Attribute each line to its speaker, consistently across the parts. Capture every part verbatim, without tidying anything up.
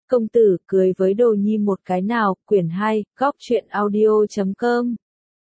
Speaker 1: Công tử cười với đồ nhi một cái nào, quyển hai, góc truyện audio chấm com.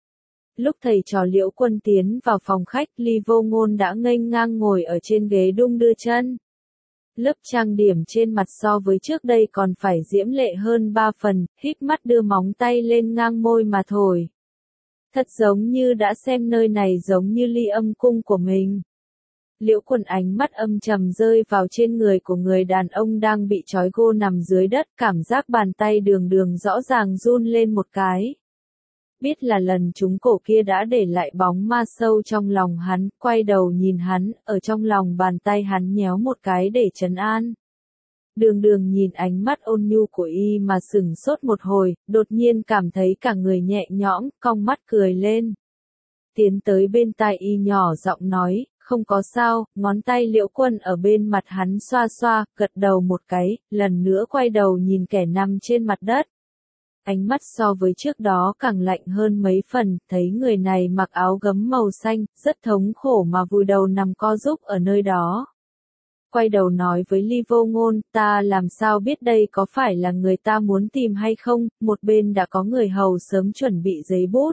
Speaker 1: Lúc thầy trò Liễu Quân tiến vào phòng khách, Ly Vô Ngôn đã nghênh ngang ngồi ở trên ghế đung đưa chân. Lớp trang điểm trên mặt so với trước đây còn phải diễm lệ hơn ba phần, híp mắt đưa móng tay lên ngang môi mà thổi. Thật giống như đã xem nơi này giống như Ly Âm cung của mình. Liễu Quân ánh mắt âm trầm rơi vào trên người của người đàn ông đang bị trói gô nằm dưới đất, cảm giác bàn tay đường đường rõ ràng run lên một cái. Biết là lần trúng cổ kia đã để lại bóng ma sâu trong lòng hắn, quay đầu nhìn hắn, ở trong lòng bàn tay hắn nhéo một cái để trấn an. Đường đường nhìn ánh mắt ôn nhu của y mà sửng sốt một hồi, đột nhiên cảm thấy cả người nhẹ nhõm, cong mắt cười lên. Tiến tới bên tai y nhỏ giọng nói, không có sao, ngón tay Liễu Quân ở bên mặt hắn xoa xoa, gật đầu một cái, lần nữa quay đầu nhìn kẻ nằm trên mặt đất. Ánh mắt so với trước đó càng lạnh hơn mấy phần, thấy người này mặc áo gấm màu xanh, rất thống khổ mà vùi đầu nằm co rúm ở nơi đó. Quay đầu nói với Ly Vô Ngôn, ta làm sao biết đây có phải là người ta muốn tìm hay không, một bên đã có người hầu sớm chuẩn bị giấy bút.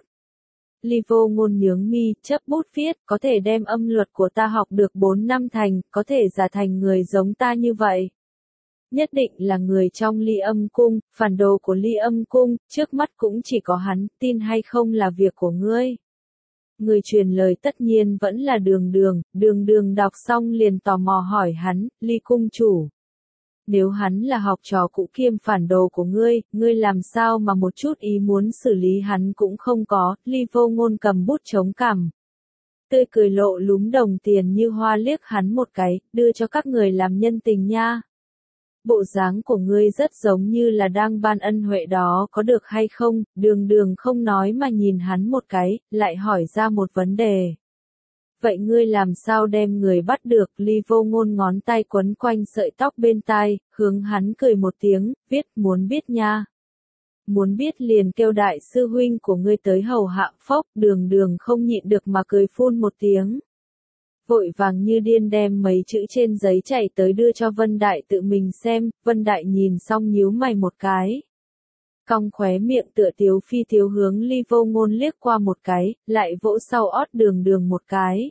Speaker 1: Ly Vô Ngôn nhướng mi, chấp bút viết, có thể đem âm luật của ta học được bốn năm thành, có thể giả thành người giống ta như vậy. Nhất định là người trong Ly Âm cung, phản đồ của Ly Âm cung, trước mắt cũng chỉ có hắn, tin hay không là việc của ngươi. Người truyền lời tất nhiên vẫn là đường đường, đường đường đọc xong liền tò mò hỏi hắn, Ly cung chủ. Nếu hắn là học trò cũ kiêm phản đồ của ngươi, ngươi làm sao mà một chút ý muốn xử lý hắn cũng không có, Ly Vô Ngôn cầm bút chống cằm. Tươi cười lộ lúm đồng tiền như hoa liếc hắn một cái, đưa cho các người làm nhân tình nha. Bộ dáng của ngươi rất giống như là đang ban ân huệ đó có được hay không, đường đường không nói mà nhìn hắn một cái, lại hỏi ra một vấn đề. Vậy ngươi làm sao đem người bắt được? Ly Vô Ngôn ngón tay quấn quanh sợi tóc bên tai, hướng hắn cười một tiếng, viết muốn biết nha. Muốn biết liền kêu đại sư huynh của ngươi tới hầu hạ. Phốc, đường đường không nhịn được mà cười phun một tiếng. Vội vàng như điên đem mấy chữ trên giấy chạy tới đưa cho Vân Đại tự mình xem, Vân Đại nhìn xong nhíu mày một cái. Cong khóe miệng tựa tiếu phi tiếu hướng Ly Vô Ngôn liếc qua một cái, lại vỗ sau ót đường đường một cái.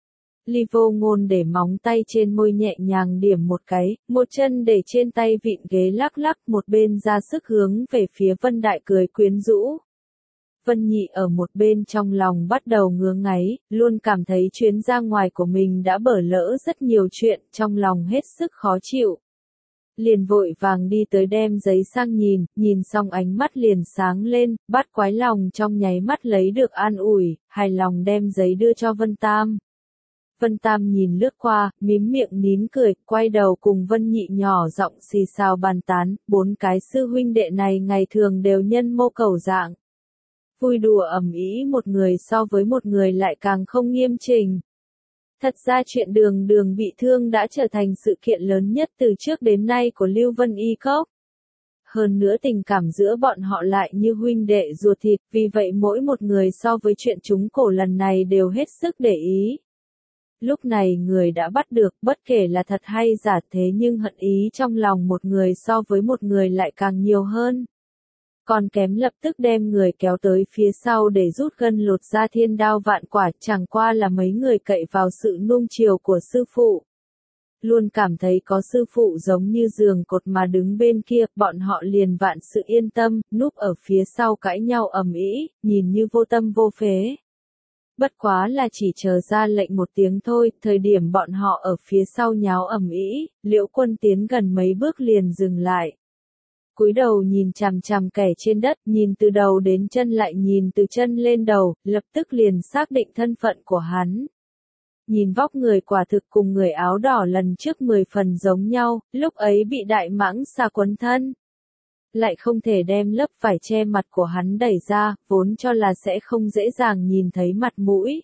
Speaker 1: Ly Vô Ngôn để móng tay trên môi nhẹ nhàng điểm một cái, một chân để trên tay vịn ghế lắc lắc, một bên ra sức hướng về phía Vân Đại cười quyến rũ. Vân Nhị ở một bên trong lòng bắt đầu ngứa ngáy, luôn cảm thấy chuyến ra ngoài của mình đã bở lỡ rất nhiều chuyện, trong lòng hết sức khó chịu. Liền vội vàng đi tới đem giấy sang nhìn, nhìn xong ánh mắt liền sáng lên, bắt quái lòng trong nháy mắt lấy được an ủi, hài lòng đem giấy đưa cho Vân Tam. Vân Tam nhìn lướt qua, mím miệng nín cười, quay đầu cùng Vân Nhị nhỏ giọng xì xào bàn tán, bốn cái sư huynh đệ này ngày thường đều nhân mô cầu dạng. Vui đùa ầm ĩ, một người so với một người lại càng không nghiêm chỉnh. Thật ra chuyện đường đường bị thương đã trở thành sự kiện lớn nhất từ trước đến nay của Lưu Vân Y Cốc. Hơn nữa tình cảm giữa bọn họ lại như huynh đệ ruột thịt, vì vậy mỗi một người so với chuyện trúng cổ lần này đều hết sức để ý. Lúc này người đã bắt được, bất kể là thật hay giả, thế nhưng hận ý trong lòng một người so với một người lại càng nhiều hơn. Còn kém lập tức đem người kéo tới phía sau để rút gân lột ra thiên đao vạn quả, chẳng qua là mấy người cậy vào sự nuông chiều của sư phụ. Luôn cảm thấy có sư phụ giống như giường cột mà đứng bên kia, bọn họ liền vạn sự yên tâm, núp ở phía sau cãi nhau ầm ĩ, nhìn như vô tâm vô phế. Bất quá là chỉ chờ ra lệnh một tiếng thôi, thời điểm bọn họ ở phía sau nháo ầm ĩ, Liễu Quân tiến gần mấy bước liền dừng lại. Cúi đầu nhìn chằm chằm kẻ trên đất, nhìn từ đầu đến chân lại nhìn từ chân lên đầu, lập tức liền xác định thân phận của hắn. Nhìn vóc người quả thực cùng người áo đỏ lần trước mười phần giống nhau, lúc ấy bị đại mãng xà quấn thân. Lại không thể đem lớp vải che mặt của hắn đẩy ra, vốn cho là sẽ không dễ dàng nhìn thấy mặt mũi.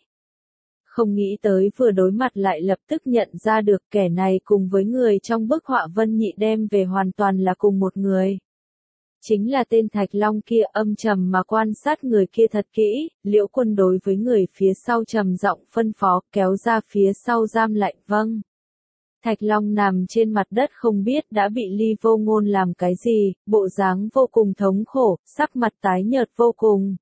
Speaker 1: Không nghĩ tới vừa đối mặt lại lập tức nhận ra được kẻ này cùng với người trong bức họa Vân Nhị đem về hoàn toàn là cùng một người. Chính là tên Thạch Long kia, âm trầm mà quan sát người kia thật kỹ, Liễu Quân đối với người phía sau trầm giọng phân phó, kéo ra phía sau giam lại, vâng. Thạch Long nằm trên mặt đất không biết đã bị Ly Vô Ngôn làm cái gì, bộ dáng vô cùng thống khổ, sắc mặt tái nhợt vô cùng.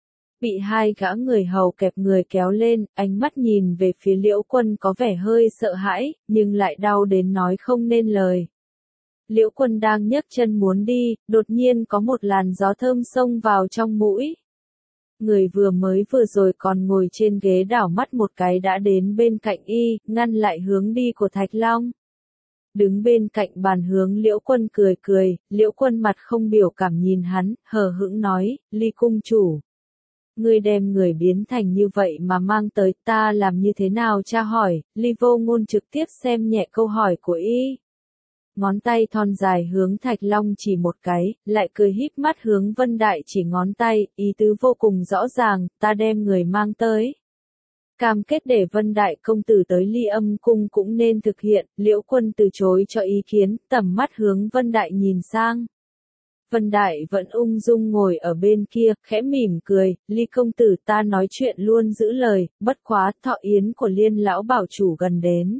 Speaker 1: Bị hai gã người hầu kẹp người kéo lên, ánh mắt nhìn về phía Liễu Quân có vẻ hơi sợ hãi, nhưng lại đau đến nói không nên lời. Liễu Quân đang nhấc chân muốn đi, đột nhiên có một làn gió thơm xông vào trong mũi. Người vừa mới vừa rồi còn ngồi trên ghế đảo mắt một cái đã đến bên cạnh y, ngăn lại hướng đi của Thạch Long. Đứng bên cạnh bàn hướng Liễu Quân cười cười, Liễu Quân mặt không biểu cảm nhìn hắn, hờ hững nói, Ly cung chủ. Ngươi đem người biến thành như vậy mà mang tới ta làm như thế nào cha hỏi, Ly Vô Ngôn trực tiếp xem nhẹ câu hỏi của y. Ngón tay thon dài hướng Thạch Long chỉ một cái, lại cười híp mắt hướng Vân Đại chỉ ngón tay, ý tứ vô cùng rõ ràng, ta đem người mang tới. Cam kết để Vân Đại công tử tới Ly Âm cung cũng nên thực hiện, Liễu Quân từ chối cho ý kiến, tầm mắt hướng Vân Đại nhìn sang. Vân Đại vẫn ung dung ngồi ở bên kia, khẽ mỉm cười, Ly công tử ta nói chuyện luôn giữ lời, bất quá thọ yến của Liên lão bảo chủ gần đến.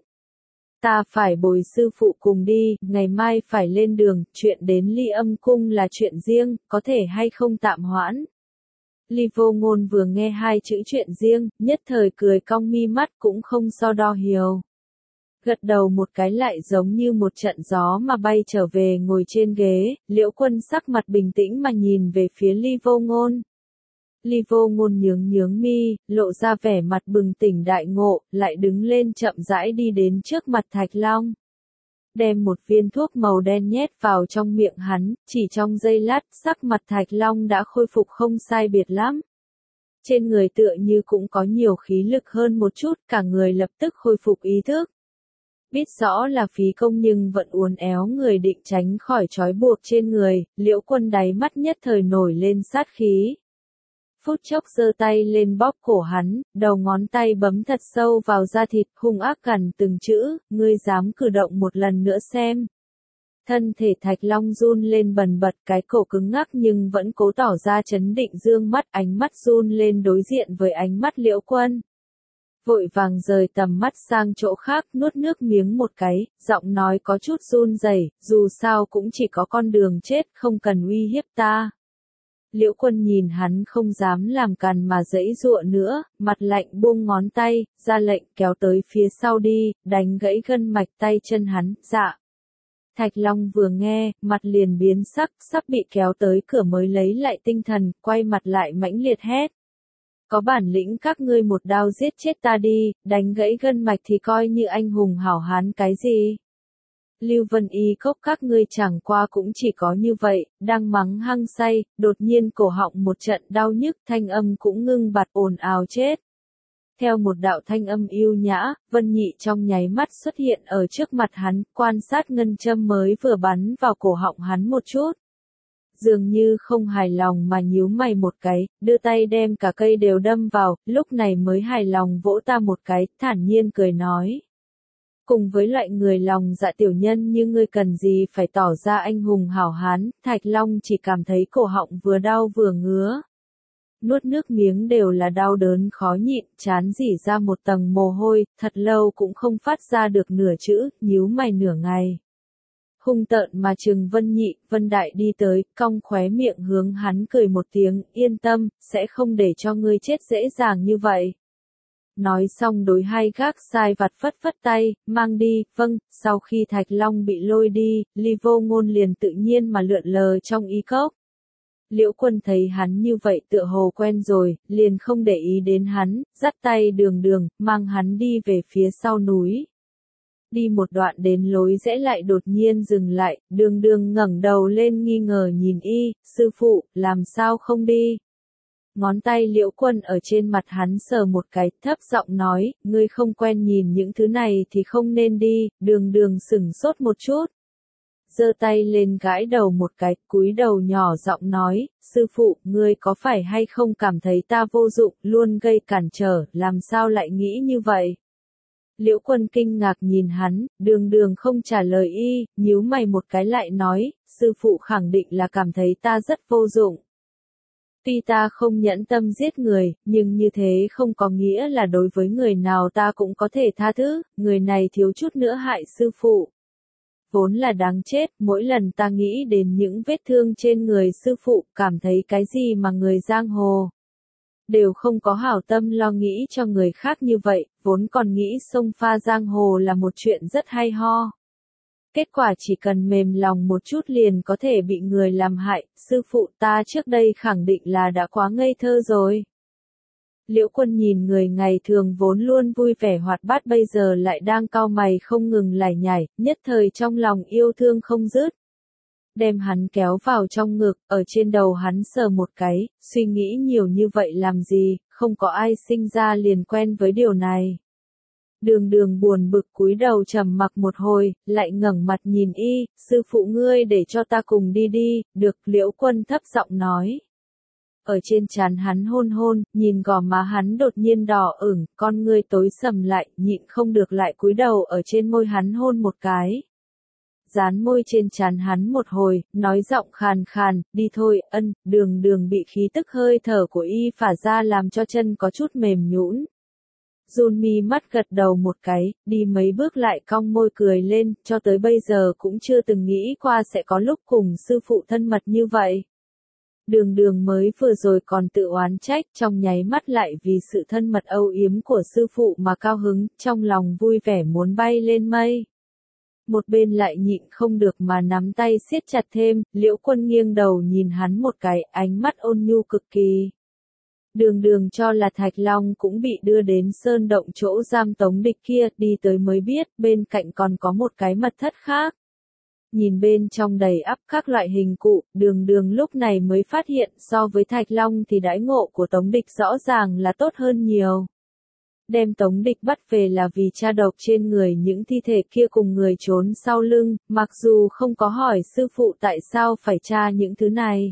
Speaker 1: Ta phải bồi sư phụ cùng đi, ngày mai phải lên đường, chuyện đến Ly Âm cung là chuyện riêng, có thể hay không tạm hoãn. Ly Vô Ngôn vừa nghe hai chữ chuyện riêng, nhất thời cười cong mi mắt cũng không so đo hiều. Gật đầu một cái lại giống như một trận gió mà bay trở về ngồi trên ghế, Liễu Quân sắc mặt bình tĩnh mà nhìn về phía Ly Vô Ngôn. Ly Vô Ngôn nhướng nhướng mi, lộ ra vẻ mặt bừng tỉnh đại ngộ, lại đứng lên chậm rãi đi đến trước mặt Thạch Long. Đem một viên thuốc màu đen nhét vào trong miệng hắn, chỉ trong giây lát sắc mặt Thạch Long đã khôi phục không sai biệt lắm. Trên người tựa như cũng có nhiều khí lực hơn một chút, cả người lập tức khôi phục ý thức. Biết rõ là phí công nhưng vẫn uốn éo người định tránh khỏi trói buộc trên người, Liễu Quân đáy mắt nhất thời nổi lên sát khí. Phút chốc giơ tay lên bóp cổ hắn, đầu ngón tay bấm thật sâu vào da thịt, hung ác gằn từng chữ, ngươi dám cử động một lần nữa xem. Thân thể Thạch Long run lên bần bật, cái cổ cứng ngắc nhưng vẫn cố tỏ ra trấn định, dương mắt, ánh mắt run lên đối diện với ánh mắt Liễu Quân. Vội vàng rời tầm mắt sang chỗ khác, nuốt nước miếng một cái, giọng nói có chút run rẩy, dù sao cũng chỉ có con đường chết, không cần uy hiếp ta. Liễu Quân nhìn hắn không dám làm càn mà giãy giụa nữa, mặt lạnh buông ngón tay, ra lệnh kéo tới phía sau đi, đánh gãy gân mạch tay chân hắn, dạ. Thạch Long vừa nghe, mặt liền biến sắc, sắp bị kéo tới cửa mới lấy lại tinh thần, quay mặt lại mãnh liệt hét. Có bản lĩnh các ngươi một đao giết chết ta đi, đánh gãy gân mạch thì coi như anh hùng hảo hán cái gì. Lưu Vân Y cốc các ngươi chẳng qua cũng chỉ có như vậy, đang mắng hăng say, đột nhiên cổ họng một trận đau nhức, thanh âm cũng ngưng bặt, ồn ào chết. Theo một đạo thanh âm yêu nhã, Vân Nhị trong nháy mắt xuất hiện ở trước mặt hắn, quan sát ngân châm mới vừa bắn vào cổ họng hắn một chút. Dường như không hài lòng mà nhíu mày một cái, đưa tay đem cả cây đều đâm vào, lúc này mới hài lòng vỗ ta một cái, thản nhiên cười nói. Cùng với loại người lòng dạ tiểu nhân như ngươi cần gì phải tỏ ra anh hùng hảo hán, Thạch Long chỉ cảm thấy cổ họng vừa đau vừa ngứa. Nuốt nước miếng đều là đau đớn khó nhịn, trán rỉ ra một tầng mồ hôi, thật lâu cũng không phát ra được nửa chữ, nhíu mày nửa ngày. Hung tợn mà trừng Vân Nhị, Vân Đại đi tới, cong khóe miệng hướng hắn cười một tiếng, yên tâm, sẽ không để cho ngươi chết dễ dàng như vậy. Nói xong đối hai gác sai vặt phất phất tay, mang đi, vâng, sau khi Thạch Long bị lôi đi, Ly Vô Ngôn liền tự nhiên mà lượn lờ trong y cốc. Liễu Quân thấy hắn như vậy tựa hồ quen rồi, liền không để ý đến hắn, dắt tay đường đường, mang hắn đi về phía sau núi. Đi một đoạn đến lối rẽ lại đột nhiên dừng lại, đường đường ngẩng đầu lên nghi ngờ nhìn y, sư phụ, làm sao không đi. Ngón tay Liễu Quân ở trên mặt hắn sờ một cái, thấp giọng nói, ngươi không quen nhìn những thứ này thì không nên đi, đường đường sửng sốt một chút. Giơ tay lên gãi đầu một cái, cúi đầu nhỏ giọng nói, sư phụ, ngươi có phải hay không cảm thấy ta vô dụng, luôn gây cản trở, làm sao lại nghĩ như vậy? Liễu Quân kinh ngạc nhìn hắn, đường đường không trả lời y, nhíu mày một cái lại nói, sư phụ khẳng định là cảm thấy ta rất vô dụng. Tuy ta không nhẫn tâm giết người, nhưng như thế không có nghĩa là đối với người nào ta cũng có thể tha thứ, người này thiếu chút nữa hại sư phụ. Vốn là đáng chết, mỗi lần ta nghĩ đến những vết thương trên người sư phụ, cảm thấy cái gì mà người giang hồ đều không có hảo tâm lo nghĩ cho người khác như vậy, vốn còn nghĩ xông pha giang hồ là một chuyện rất hay ho. Kết quả chỉ cần mềm lòng một chút liền có thể bị người làm hại, sư phụ ta trước đây khẳng định là đã quá ngây thơ rồi. Liễu Quân nhìn người ngày thường vốn luôn vui vẻ hoạt bát bây giờ lại đang cau mày không ngừng lải nhải, nhất thời trong lòng yêu thương không dứt. Đem hắn kéo vào trong ngực, ở trên đầu hắn sờ một cái, suy nghĩ nhiều như vậy làm gì, không có ai sinh ra liền quen với điều này. Đường đường buồn bực cúi đầu trầm mặc một hồi, lại ngẩng mặt nhìn y, sư phụ ngươi để cho ta cùng đi đi, được. Liễu Quân thấp giọng nói. Ở trên trán hắn hôn hôn, nhìn gò má hắn đột nhiên đỏ ửng, con ngươi tối sầm lại, nhịn không được lại cúi đầu ở trên môi hắn hôn một cái. Dán môi trên trán hắn một hồi, nói giọng khàn khàn, đi thôi. Ân. Đường đường bị khí tức hơi thở của y phả ra làm cho chân có chút mềm nhũn. Run mi mắt gật đầu một cái, đi mấy bước lại cong môi cười lên, cho tới bây giờ cũng chưa từng nghĩ qua sẽ có lúc cùng sư phụ thân mật như vậy. Đường đường mới vừa rồi còn tự oán trách, trong nháy mắt lại vì sự thân mật âu yếm của sư phụ mà cao hứng, trong lòng vui vẻ muốn bay lên mây. Một bên lại nhịn không được mà nắm tay siết chặt thêm, Liễu Quân nghiêng đầu nhìn hắn một cái, ánh mắt ôn nhu cực kỳ. Đường đường cho là Thạch Long cũng bị đưa đến sơn động chỗ giam Tống Địch kia, đi tới mới biết, bên cạnh còn có một cái mật thất khác. Nhìn bên trong đầy ắp các loại hình cụ, đường đường lúc này mới phát hiện so với Thạch Long thì đãi ngộ của Tống Địch rõ ràng là tốt hơn nhiều. Đem Tống Địch bắt về là vì tra độc trên người những thi thể kia cùng người trốn sau lưng, mặc dù không có hỏi sư phụ tại sao phải tra những thứ này.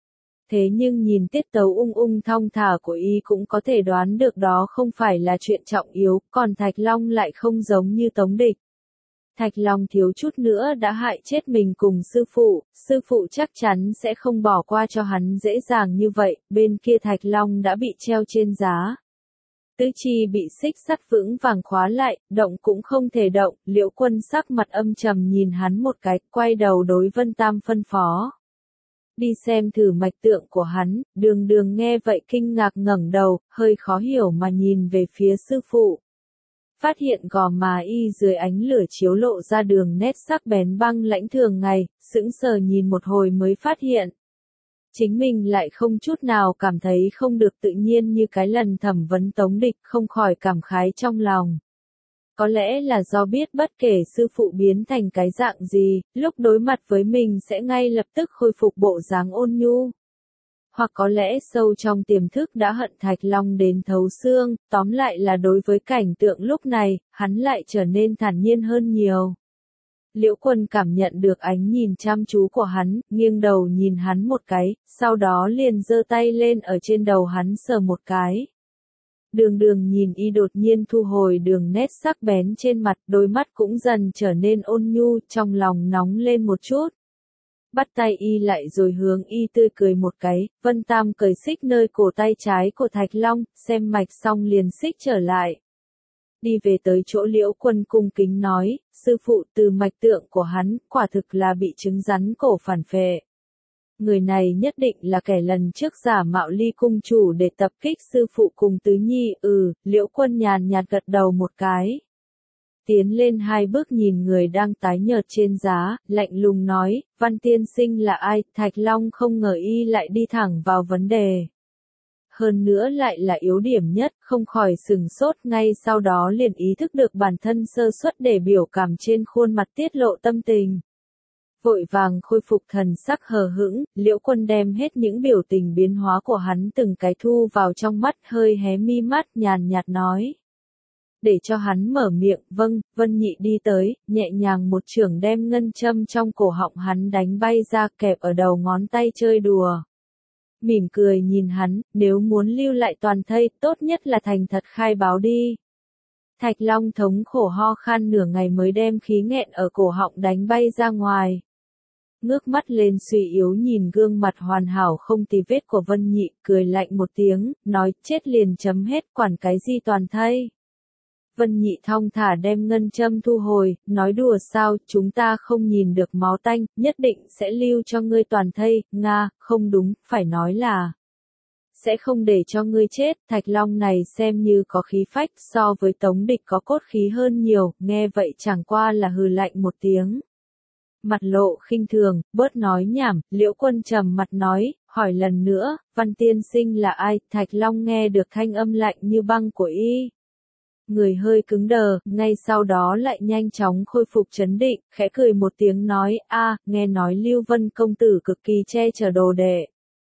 Speaker 1: Thế nhưng nhìn tiết tấu ung ung thong thả của y cũng có thể đoán được đó không phải là chuyện trọng yếu, còn Thạch Long lại không giống như Tống Địch. Thạch Long thiếu chút nữa đã hại chết mình cùng sư phụ, sư phụ chắc chắn sẽ không bỏ qua cho hắn dễ dàng như vậy, bên kia Thạch Long đã bị treo trên giá. Tứ chi bị xích sắt vững vàng khóa lại, động cũng không thể động, Liễu Quân sắc mặt âm trầm nhìn hắn một cái, quay đầu đối Vân Tam phân phó. Đi xem thử mạch tượng của hắn, đường đường nghe vậy kinh ngạc ngẩng đầu, hơi khó hiểu mà nhìn về phía sư phụ. Phát hiện gò má y dưới ánh lửa chiếu lộ ra đường nét sắc bén băng lãnh thường ngày, sững sờ nhìn một hồi mới phát hiện. Chính mình lại không chút nào cảm thấy không được tự nhiên như cái lần thẩm vấn Tống Địch, không khỏi cảm khái trong lòng. Có lẽ là do biết bất kể sư phụ biến thành cái dạng gì, lúc đối mặt với mình sẽ ngay lập tức khôi phục bộ dáng ôn nhu. Hoặc có lẽ sâu trong tiềm thức đã hận Thạch Long đến thấu xương, tóm lại là đối với cảnh tượng lúc này, hắn lại trở nên thản nhiên hơn nhiều. Liễu Quân cảm nhận được ánh nhìn chăm chú của hắn, nghiêng đầu nhìn hắn một cái, sau đó liền giơ tay lên ở trên đầu hắn sờ một cái. Đường đường nhìn y đột nhiên thu hồi đường nét sắc bén trên mặt, đôi mắt cũng dần trở nên ôn nhu, trong lòng nóng lên một chút. Bắt tay y lại rồi hướng y tươi cười một cái, Vân Tam cởi xích nơi cổ tay trái của Thạch Long, xem mạch xong liền xích trở lại. Đi về tới chỗ Liễu Quân cung kính nói, sư phụ từ mạch tượng của hắn, quả thực là bị chứng rắn cổ phản phệ. Người này nhất định là kẻ lần trước giả mạo Ly cung chủ để tập kích sư phụ cùng Tứ Nhi, ừ, Liễu Quân nhàn nhạt gật đầu một cái. Tiến lên hai bước nhìn người đang tái nhợt trên giá, lạnh lùng nói, Văn tiên sinh là ai, Thạch Long không ngờ y lại đi thẳng vào vấn đề. Hơn nữa lại là yếu điểm nhất, không khỏi sừng sốt ngay sau đó liền ý thức được bản thân sơ suất để biểu cảm trên khuôn mặt tiết lộ tâm tình. Vội vàng khôi phục thần sắc hờ hững, Liễu Quân đem hết những biểu tình biến hóa của hắn từng cái thu vào trong mắt hơi hé mi mắt nhàn nhạt nói. Để cho hắn mở miệng, vâng, Vân Nhị đi tới, nhẹ nhàng một chưởng đem ngân châm trong cổ họng hắn đánh bay ra kẹp ở đầu ngón tay chơi đùa. Mỉm cười nhìn hắn, nếu muốn lưu lại toàn thây, tốt nhất là thành thật khai báo đi. Thạch Long thống khổ ho khan nửa ngày mới đem khí nghẹn ở cổ họng đánh bay ra ngoài. ngước mắt lên suy yếu nhìn gương mặt hoàn hảo không tì vết của Vân Nhị, cười lạnh một tiếng, nói chết liền chấm hết, quản cái gì toàn thây. Vân Nhị thong thả đem ngân châm thu hồi, nói đùa sao, chúng ta không nhìn được máu tanh, nhất định sẽ lưu cho ngươi toàn thây, Nga, không đúng, phải nói là sẽ không để cho ngươi chết, Thạch Long này xem như có khí phách, so với Tống Địch có cốt khí hơn nhiều, nghe vậy chẳng qua là hừ lạnh một tiếng. Mặt lộ khinh thường, bớt nói nhảm, Liễu Quân trầm mặt nói, hỏi lần nữa, Văn tiên sinh là ai? Thạch Long nghe được thanh âm lạnh như băng của y. Người hơi cứng đờ, ngay sau đó lại nhanh chóng khôi phục trấn định, khẽ cười một tiếng nói, a, nghe nói Lưu Vân công tử cực kỳ che chở đồ đệ.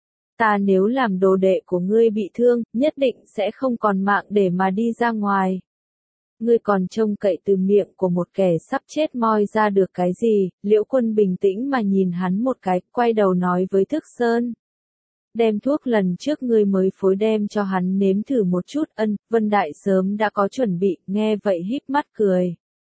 Speaker 1: Ta nếu làm đồ đệ của ngươi bị thương, nhất định sẽ không còn mạng để mà đi ra ngoài. Ngươi còn trông cậy từ miệng của một kẻ sắp chết moi ra được cái gì? Liễu Quân bình tĩnh mà nhìn hắn một cái, quay đầu nói với Thức Sơn. Đem thuốc lần trước ngươi mới phối đem cho hắn nếm thử một chút. Ân, Vân Đại sớm đã có chuẩn bị, nghe vậy híp mắt cười.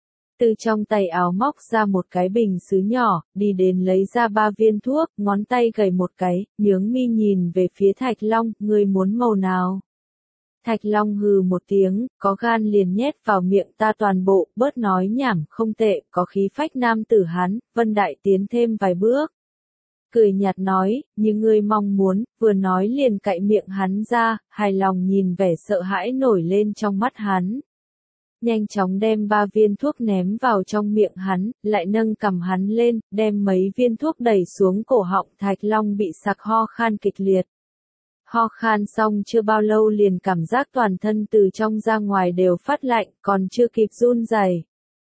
Speaker 1: Từ trong tay áo móc ra một cái bình sứ nhỏ, đi đến lấy ra ba viên thuốc, ngón tay gầy một cái, nhướng mi nhìn về phía Thạch Long, ngươi muốn màu nào? Thạch Long hừ một tiếng, có gan liền nhét vào miệng ta toàn bộ, bớt nói nhảm, không tệ, có khí phách nam tử hắn, Vân Đại tiến thêm vài bước. Cười nhạt nói, như ngươi mong muốn, vừa nói liền cạy miệng hắn ra, hài lòng nhìn vẻ sợ hãi nổi lên trong mắt hắn. Nhanh chóng đem ba viên thuốc ném vào trong miệng hắn, lại nâng cầm hắn lên, đem mấy viên thuốc đẩy xuống cổ họng. Thạch Long bị sặc ho khan kịch liệt. Ho khan xong chưa bao lâu liền cảm giác toàn thân từ trong ra ngoài đều phát lạnh, còn chưa kịp run rẩy,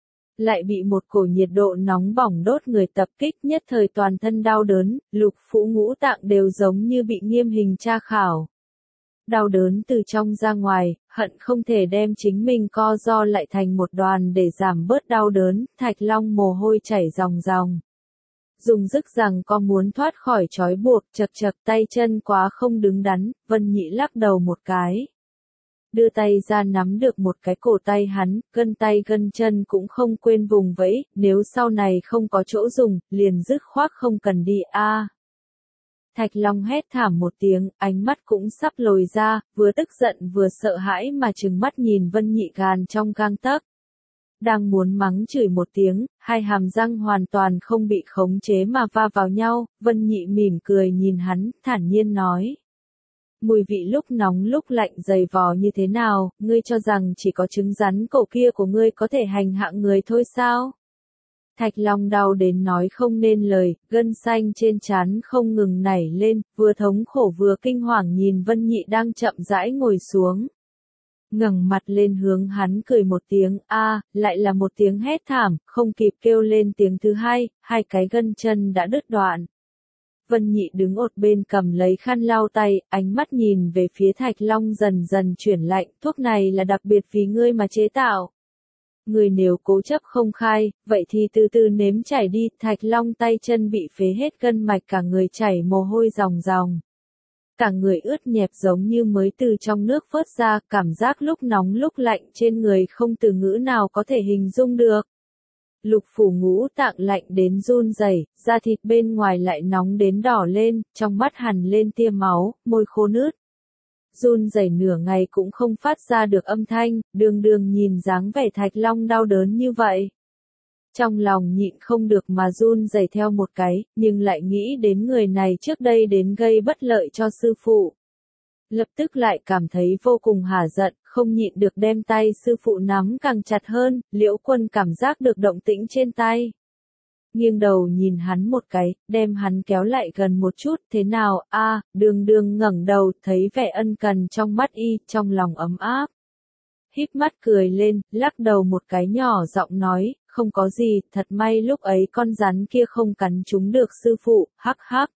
Speaker 1: lại bị một cổ nhiệt độ nóng bỏng đốt người tập kích, nhất thời toàn thân đau đớn, lục phủ ngũ tạng đều giống như bị nghiêm hình tra khảo. Đau đớn từ trong ra ngoài, hận không thể đem chính mình co ro lại thành một đoàn để giảm bớt đau đớn. Thạch Long mồ hôi chảy ròng ròng. Dùng sức rằng có muốn thoát khỏi trói buộc, chật chật tay chân quá không đứng đắn, Vân Nhị lắc đầu một cái. Đưa tay ra nắm được một cái cổ tay hắn, gân tay gân chân cũng không quên vùng vẫy, nếu sau này không có chỗ dùng, liền dứt khoát không cần đi a. Thạch Long hét thảm một tiếng, ánh mắt cũng sắp lồi ra, vừa tức giận vừa sợ hãi mà trừng mắt nhìn Vân Nhị gàn trong gang tấc. Đang muốn mắng chửi một tiếng, hai hàm răng hoàn toàn không bị khống chế mà va vào nhau, Vân Nhị mỉm cười nhìn hắn, thản nhiên nói. Mùi vị lúc nóng lúc lạnh dày vò như thế nào, ngươi cho rằng chỉ có trứng rắn cổ kia của ngươi có thể hành hạ người thôi sao? Thạch Long đau đến nói không nên lời, gân xanh trên trán không ngừng nảy lên, vừa thống khổ vừa kinh hoàng nhìn Vân Nhị đang chậm rãi ngồi xuống. Ngẩng mặt lên hướng hắn cười một tiếng, a, lại là một tiếng hét thảm, không kịp kêu lên tiếng thứ hai, hai cái gân chân đã đứt đoạn. Vân Nhị đứng ột bên cầm lấy khăn lau tay, ánh mắt nhìn về phía Thạch Long dần dần chuyển lạnh, thuốc này là đặc biệt vì ngươi mà chế tạo. Người nếu cố chấp không khai, vậy thì từ từ nếm trải đi. Thạch Long tay chân bị phế hết gân mạch, cả người chảy mồ hôi ròng ròng. Cả người ướt nhẹp giống như mới từ trong nước vớt ra, cảm giác lúc nóng lúc lạnh trên người không từ ngữ nào có thể hình dung được. Lục phủ ngũ tạng lạnh đến run rẩy, da thịt bên ngoài lại nóng đến đỏ lên, trong mắt hằn lên tia máu, môi khô nứt. Run rẩy nửa ngày cũng không phát ra được âm thanh, đường đường nhìn dáng vẻ Thạch Long đau đớn như vậy. Trong lòng nhịn không được mà run rẩy theo một cái, nhưng lại nghĩ đến người này trước đây đến gây bất lợi cho sư phụ. Lập tức lại cảm thấy vô cùng hả giận, không nhịn được đem tay sư phụ nắm càng chặt hơn. Liễu Quân cảm giác được động tĩnh trên tay. Nghiêng đầu nhìn hắn một cái, đem hắn kéo lại gần một chút, thế nào, a, đường đường ngẩng đầu, thấy vẻ ân cần trong mắt y, trong lòng ấm áp. Híp mắt cười lên, lắc đầu một cái nhỏ giọng nói, không có gì, thật may lúc ấy con rắn kia không cắn trúng được sư phụ, hắc hắc.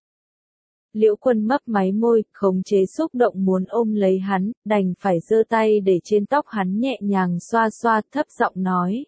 Speaker 1: Liễu Quân mấp máy môi, khống chế xúc động muốn ôm lấy hắn, đành phải giơ tay để trên tóc hắn nhẹ nhàng xoa xoa, thấp giọng nói.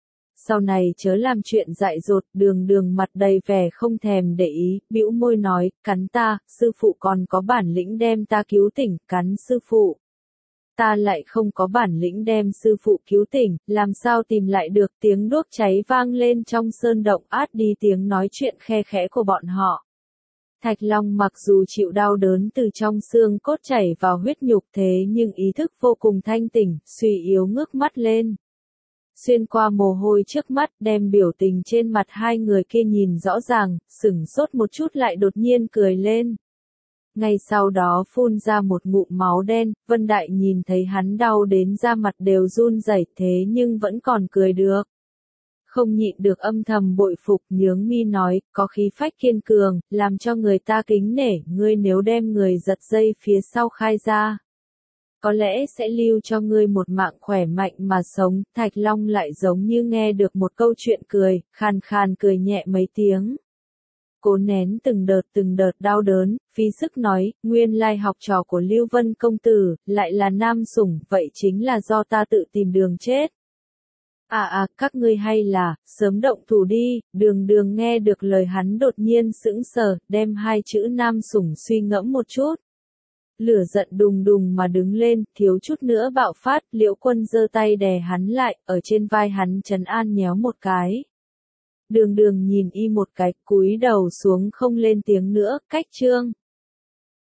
Speaker 1: Sau này chớ làm chuyện dại dột, đường đường mặt đầy vẻ không thèm để ý, bĩu môi nói, cắn ta, sư phụ còn có bản lĩnh đem ta cứu tỉnh, cắn sư phụ. ta lại không có bản lĩnh đem sư phụ cứu tỉnh, làm sao tìm lại được. Tiếng đuốc cháy vang lên trong sơn động át đi tiếng nói chuyện khe khẽ của bọn họ. Thạch Long mặc dù chịu đau đớn từ trong xương cốt chảy vào huyết nhục thế nhưng ý thức vô cùng thanh tỉnh, suy yếu ngước mắt lên. Xuyên qua mồ hôi trước mắt đem biểu tình trên mặt hai người kia nhìn rõ ràng, sửng sốt một chút lại đột nhiên cười lên. Ngay sau đó phun ra một ngụm máu đen, Vân Đại nhìn thấy hắn đau đến da mặt đều run rẩy thế nhưng vẫn còn cười được. Không nhịn được âm thầm bội phục, nhướng mi nói, có khí phách kiên cường, làm cho người ta kính nể, ngươi nếu đem người giật dây phía sau khai ra. Có lẽ sẽ lưu cho ngươi một mạng khỏe mạnh mà sống. Thạch Long lại giống như nghe được một câu chuyện cười, khàn khàn cười nhẹ mấy tiếng. Cố nén từng đợt từng đợt đau đớn, phí sức nói, nguyên lai học trò của Lưu Vân công tử, lại là nam sủng, vậy chính là do ta tự tìm đường chết. À à, các ngươi hay là, sớm động thủ đi. Đường Đường nghe được lời hắn đột nhiên sững sờ, đem hai chữ nam sủng suy ngẫm một chút. Lửa giận đùng đùng mà đứng lên, thiếu chút nữa bạo phát. Liễu Quân giơ tay đè hắn lại, ở trên vai hắn trấn an nhéo một cái. Đường Đường nhìn y một cái, cúi đầu xuống không lên tiếng nữa. Cách chương